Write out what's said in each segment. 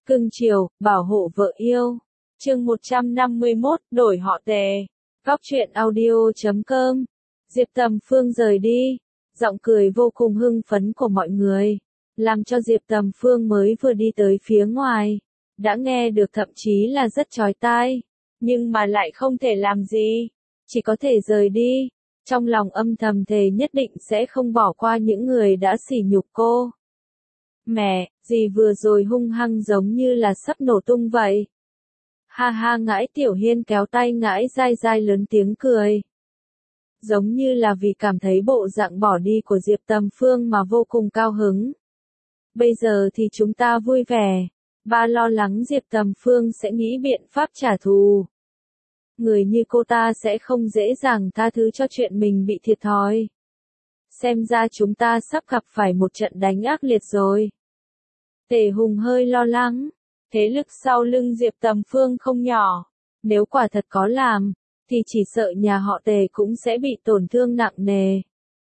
Cưng chiều, bảo hộ vợ yêu. Chương 151, đổi họ Tề. Góc truyện audio.com. Diệp Tầm Phương rời đi, giọng cười vô cùng hưng phấn của mọi người, làm cho Diệp Tầm Phương mới vừa đi tới phía ngoài, đã nghe được thậm chí là rất chói tai, nhưng mà lại không thể làm gì, chỉ có thể rời đi, trong lòng âm thầm thề nhất định sẽ không bỏ qua những người đã sỉ nhục cô. Mẹ, dì vừa rồi hung hăng giống như là sắp nổ tung vậy. Ha ha, Ngãi Tiểu Hiên kéo tay Ngãi Dai Dai lớn tiếng cười. Giống như là vì cảm thấy bộ dạng bỏ đi của Diệp Tầm Phương mà vô cùng cao hứng. Bây giờ thì chúng ta vui vẻ, ba lo lắng Diệp Tầm Phương sẽ nghĩ biện pháp trả thù. Người như cô ta sẽ không dễ dàng tha thứ cho chuyện mình bị thiệt thòi. Xem ra chúng ta sắp gặp phải một trận đánh ác liệt rồi. Tề Hùng hơi lo lắng, thế lực sau lưng Diệp Tầm Phương không nhỏ, nếu quả thật có làm, thì chỉ sợ nhà họ Tề cũng sẽ bị tổn thương nặng nề.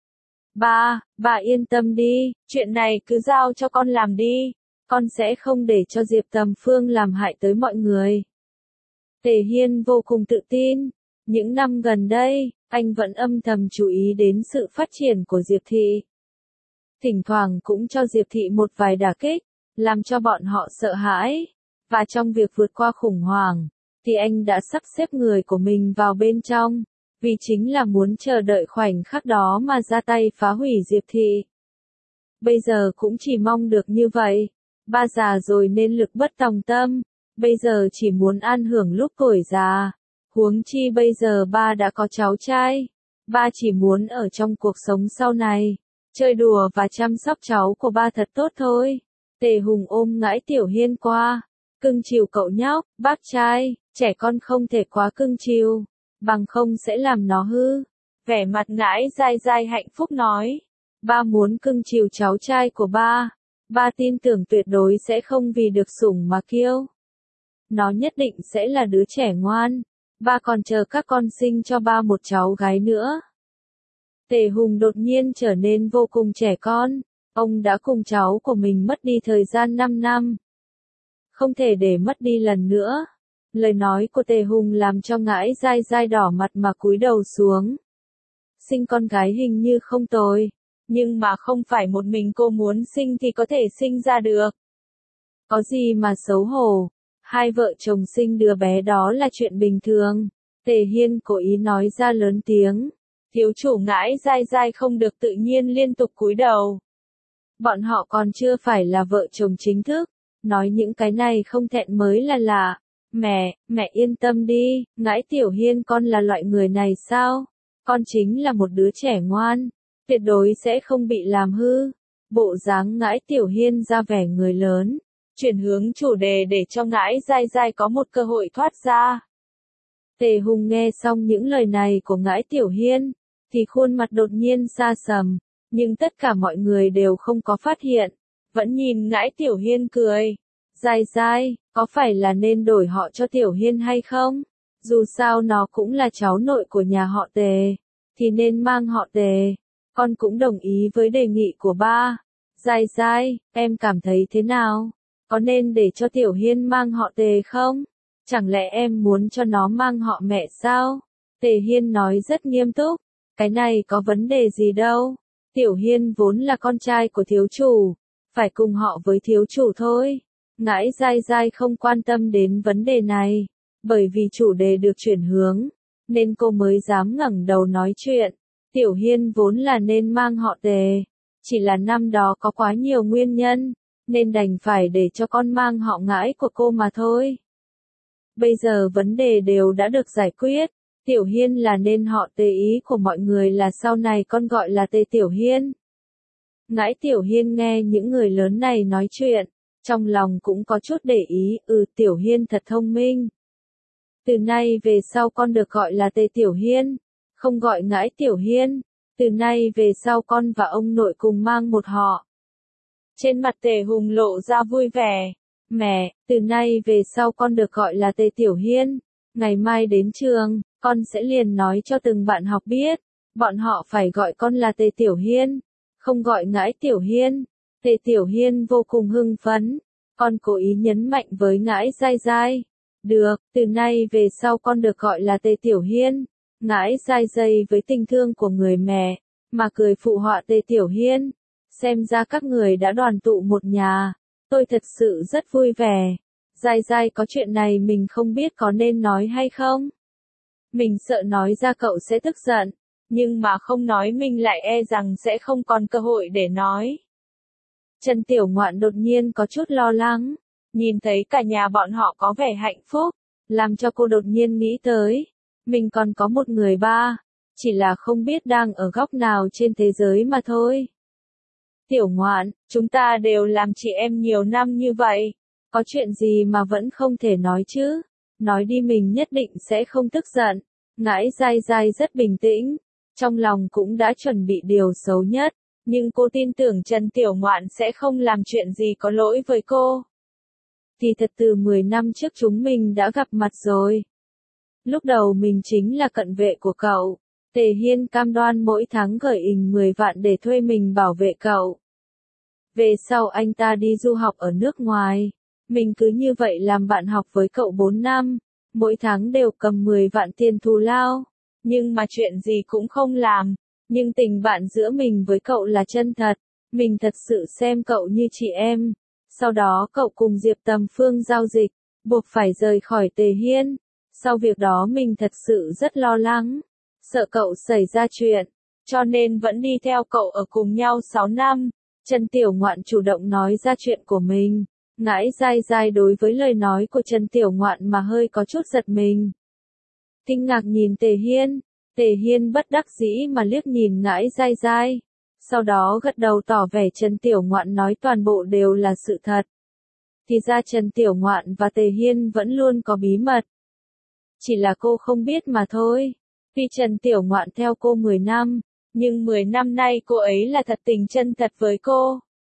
Bà yên tâm đi, chuyện này cứ giao cho con làm đi, con sẽ không để cho Diệp Tầm Phương làm hại tới mọi người. Tề Hiên vô cùng tự tin, những năm gần đây, anh vẫn âm thầm chú ý đến sự phát triển của Diệp Thị. Thỉnh thoảng cũng cho Diệp Thị một vài đả kích, làm cho bọn họ sợ hãi, và trong việc vượt qua khủng hoảng, thì anh đã sắp xếp người của mình vào bên trong, vì chính là muốn chờ đợi khoảnh khắc đó mà ra tay phá hủy Diệp Thị. Bây giờ cũng chỉ mong được như vậy, ba già rồi nên lực bất tòng tâm, bây giờ chỉ muốn an hưởng lúc tuổi già, huống chi bây giờ ba đã có cháu trai, ba chỉ muốn ở trong cuộc sống sau này, chơi đùa và chăm sóc cháu của ba thật tốt thôi. Tề Hùng ôm Ngãi Tiểu Hiên qua, cưng chiều cậu nhóc, bác trai, trẻ con không thể quá cưng chiều, bằng không sẽ làm nó hư. Vẻ mặt Ngãi Dai Dai hạnh phúc nói, ba muốn cưng chiều cháu trai của ba tin tưởng tuyệt đối sẽ không vì được sủng mà kiêu. Nó nhất định sẽ là đứa trẻ ngoan, ba còn chờ các con sinh cho ba một cháu gái nữa. Tề Hùng đột nhiên trở nên vô cùng trẻ con. Ông đã cùng cháu của mình mất đi thời gian 5 năm. Không thể để mất đi lần nữa. Lời nói của Tề Hùng làm cho Ngãi Dai Dai đỏ mặt mà cúi đầu xuống. Sinh con gái hình như không tồi, nhưng mà không phải một mình cô muốn sinh thì có thể sinh ra được. Có gì mà xấu hổ, hai vợ chồng sinh đứa bé đó là chuyện bình thường. Tề Hiên cố ý nói ra lớn tiếng. Thiếu chủ Ngãi Dai Dai không được tự nhiên liên tục cúi đầu. Bọn họ còn chưa phải là vợ chồng chính thức, nói những cái này không thẹn mới là lạ. Mẹ yên tâm đi, Ngãi Tiểu Hiên con là loại người này sao? Con chính là một đứa trẻ ngoan, tuyệt đối sẽ không bị làm hư. Bộ dáng Ngãi Tiểu Hiên ra vẻ người lớn, chuyển hướng chủ đề để cho Ngãi Dai Dai có một cơ hội thoát ra. Tề Hùng nghe xong những lời này của Ngãi Tiểu Hiên, thì khuôn mặt đột nhiên xa sầm. Nhưng tất cả mọi người đều không có phát hiện, vẫn nhìn Ngãi Tiểu Hiên cười. Dai Dai, có phải là nên đổi họ cho Tiểu Hiên hay không? Dù sao nó cũng là cháu nội của nhà họ Tề, thì nên mang họ Tề. Con cũng đồng ý với đề nghị của ba. Dai Dai, em cảm thấy thế nào? Có nên để cho Tiểu Hiên mang họ Tề không? Chẳng lẽ em muốn cho nó mang họ mẹ sao? Tề Hiên nói rất nghiêm túc, cái này có vấn đề gì đâu. Tiểu Hiên vốn là con trai của thiếu chủ, phải cùng họ với thiếu chủ thôi. Ngãi Dai Dai không quan tâm đến vấn đề này, bởi vì chủ đề được chuyển hướng, nên cô mới dám ngẩng đầu nói chuyện. Tiểu Hiên vốn là nên mang họ Tề, chỉ là năm đó có quá nhiều nguyên nhân, nên đành phải để cho con mang họ Ngãi của cô mà thôi. Bây giờ vấn đề đều đã được giải quyết. Tiểu Hiên là nên họ Tề, ý của mọi người là sau này con gọi là Tề Tiểu Hiên. Ngãi Tiểu Hiên nghe những người lớn này nói chuyện, trong lòng cũng có chút để ý, Tiểu Hiên thật thông minh. Từ nay về sau con được gọi là Tề Tiểu Hiên, không gọi Ngãi Tiểu Hiên, từ nay về sau con và ông nội cùng mang một họ. Trên mặt Tề Hùng lộ ra vui vẻ, mẹ, từ nay về sau con được gọi là Tề Tiểu Hiên, ngày mai đến trường, con sẽ liền nói cho từng bạn học biết, bọn họ phải gọi con là Tề Tiểu Hiên, không gọi Ngãi Tiểu Hiên. Tề Tiểu Hiên vô cùng hưng phấn, Con cố ý nhấn mạnh với Ngãi Dai Dai. Được, từ nay về sau con được gọi là Tề Tiểu Hiên. Ngãi Dai Dai với tình thương của người mẹ, mà cười phụ họa Tề Tiểu Hiên. Xem ra các người đã đoàn tụ một nhà. Tôi thật sự rất vui vẻ. Dai Dai có chuyện này mình không biết có nên nói hay không. Mình sợ nói ra cậu sẽ tức giận, nhưng mà không nói mình lại e rằng sẽ không còn cơ hội để nói. Trần Tiểu Ngoạn đột nhiên có chút lo lắng, nhìn thấy cả nhà bọn họ có vẻ hạnh phúc, làm cho cô đột nhiên nghĩ tới, mình còn có một người ba, chỉ là không biết đang ở góc nào trên thế giới mà thôi. Tiểu Ngoạn, chúng ta đều làm chị em nhiều năm như vậy, có chuyện gì mà vẫn không thể nói chứ? Nói đi mình nhất định sẽ không tức giận. Ngãi Dai Dai rất bình tĩnh, trong lòng cũng đã chuẩn bị điều xấu nhất, nhưng cô tin tưởng Trần Tiểu Ngoạn sẽ không làm chuyện gì có lỗi với cô. Thì thật từ 10 năm trước chúng mình đã gặp mặt rồi. Lúc đầu mình chính là cận vệ của cậu. Tề Hiên cam đoan mỗi tháng gửi ình 10 vạn để thuê mình bảo vệ cậu. Về sau anh ta đi du học ở nước ngoài. Mình cứ như vậy làm bạn học với cậu 4 năm. Mỗi tháng đều cầm 10 vạn tiền thù lao. Nhưng mà chuyện gì cũng không làm. Nhưng tình bạn giữa mình với cậu là chân thật. Mình thật sự xem cậu như chị em. Sau đó cậu cùng Diệp Tầm Phương giao dịch, buộc phải rời khỏi Tề Hiên. Sau việc đó mình thật sự rất lo lắng, sợ cậu xảy ra chuyện, cho nên vẫn đi theo cậu ở cùng nhau 6 năm. Trần Tiểu Ngoạn chủ động nói ra chuyện của mình. Ngãi Dai Dai đối với lời nói của Trần Tiểu Ngoạn mà hơi có chút giật mình. Kinh ngạc nhìn Tề Hiên. Tề Hiên bất đắc dĩ mà liếc nhìn Ngãi Dai Dai. Sau đó gật đầu tỏ vẻ Trần Tiểu Ngoạn nói toàn bộ đều là sự thật. Thì ra Trần Tiểu Ngoạn và Tề Hiên vẫn luôn có bí mật. Chỉ là cô không biết mà thôi. Tuy Trần Tiểu Ngoạn theo cô 10 năm, nhưng 10 năm nay cô ấy là thật tình chân thật với cô.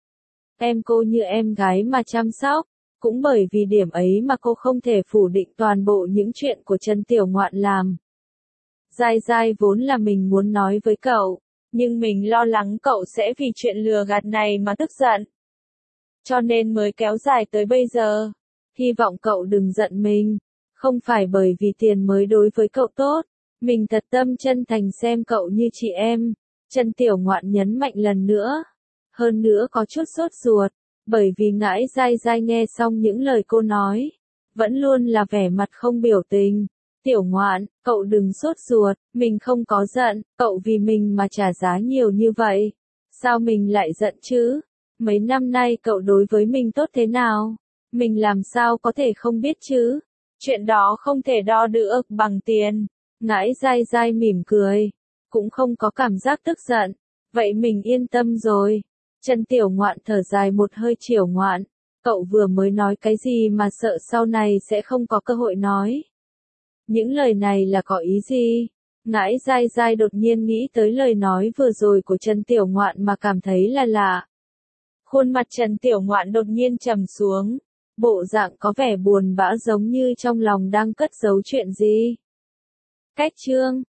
Em cô như em gái mà chăm sóc, cũng bởi vì điểm ấy mà cô không thể phủ định toàn bộ những chuyện của Trần Tiểu Ngoạn làm. Dai Dai vốn là mình muốn nói với cậu, nhưng mình lo lắng cậu sẽ vì chuyện lừa gạt này mà tức giận. Cho nên mới kéo dài tới bây giờ. Hy vọng cậu đừng giận mình. Không phải bởi vì tiền mới đối với cậu tốt. Mình thật tâm chân thành xem cậu như chị em. Trần Tiểu Ngoạn nhấn mạnh lần nữa. Hơn nữa có chút sốt ruột. Bởi vì Ngãi Dai Dai nghe xong những lời cô nói. Vẫn luôn là vẻ mặt không biểu tình. Tiểu Ngoạn, cậu đừng sốt ruột. Mình không có giận. Cậu vì mình mà trả giá nhiều như vậy. Sao mình lại giận chứ? Mấy năm nay cậu đối với mình tốt thế nào? Mình làm sao có thể không biết chứ? Chuyện đó không thể đo được bằng tiền. Ngãi Dai Dai mỉm cười. Cũng không có cảm giác tức giận. Vậy mình yên tâm rồi. Trần Tiểu Ngoạn thở dài một hơi. Tiểu Ngoạn, cậu vừa mới nói cái gì mà sợ sau này sẽ không có cơ hội nói? Những lời này là có ý gì? Ngãi Dai Dai đột nhiên nghĩ tới lời nói vừa rồi của Trần Tiểu Ngoạn mà cảm thấy là lạ. Khuôn mặt Trần Tiểu Ngoạn đột nhiên trầm xuống. Bộ dạng có vẻ buồn bã giống như trong lòng đang cất giấu chuyện gì. Cách chương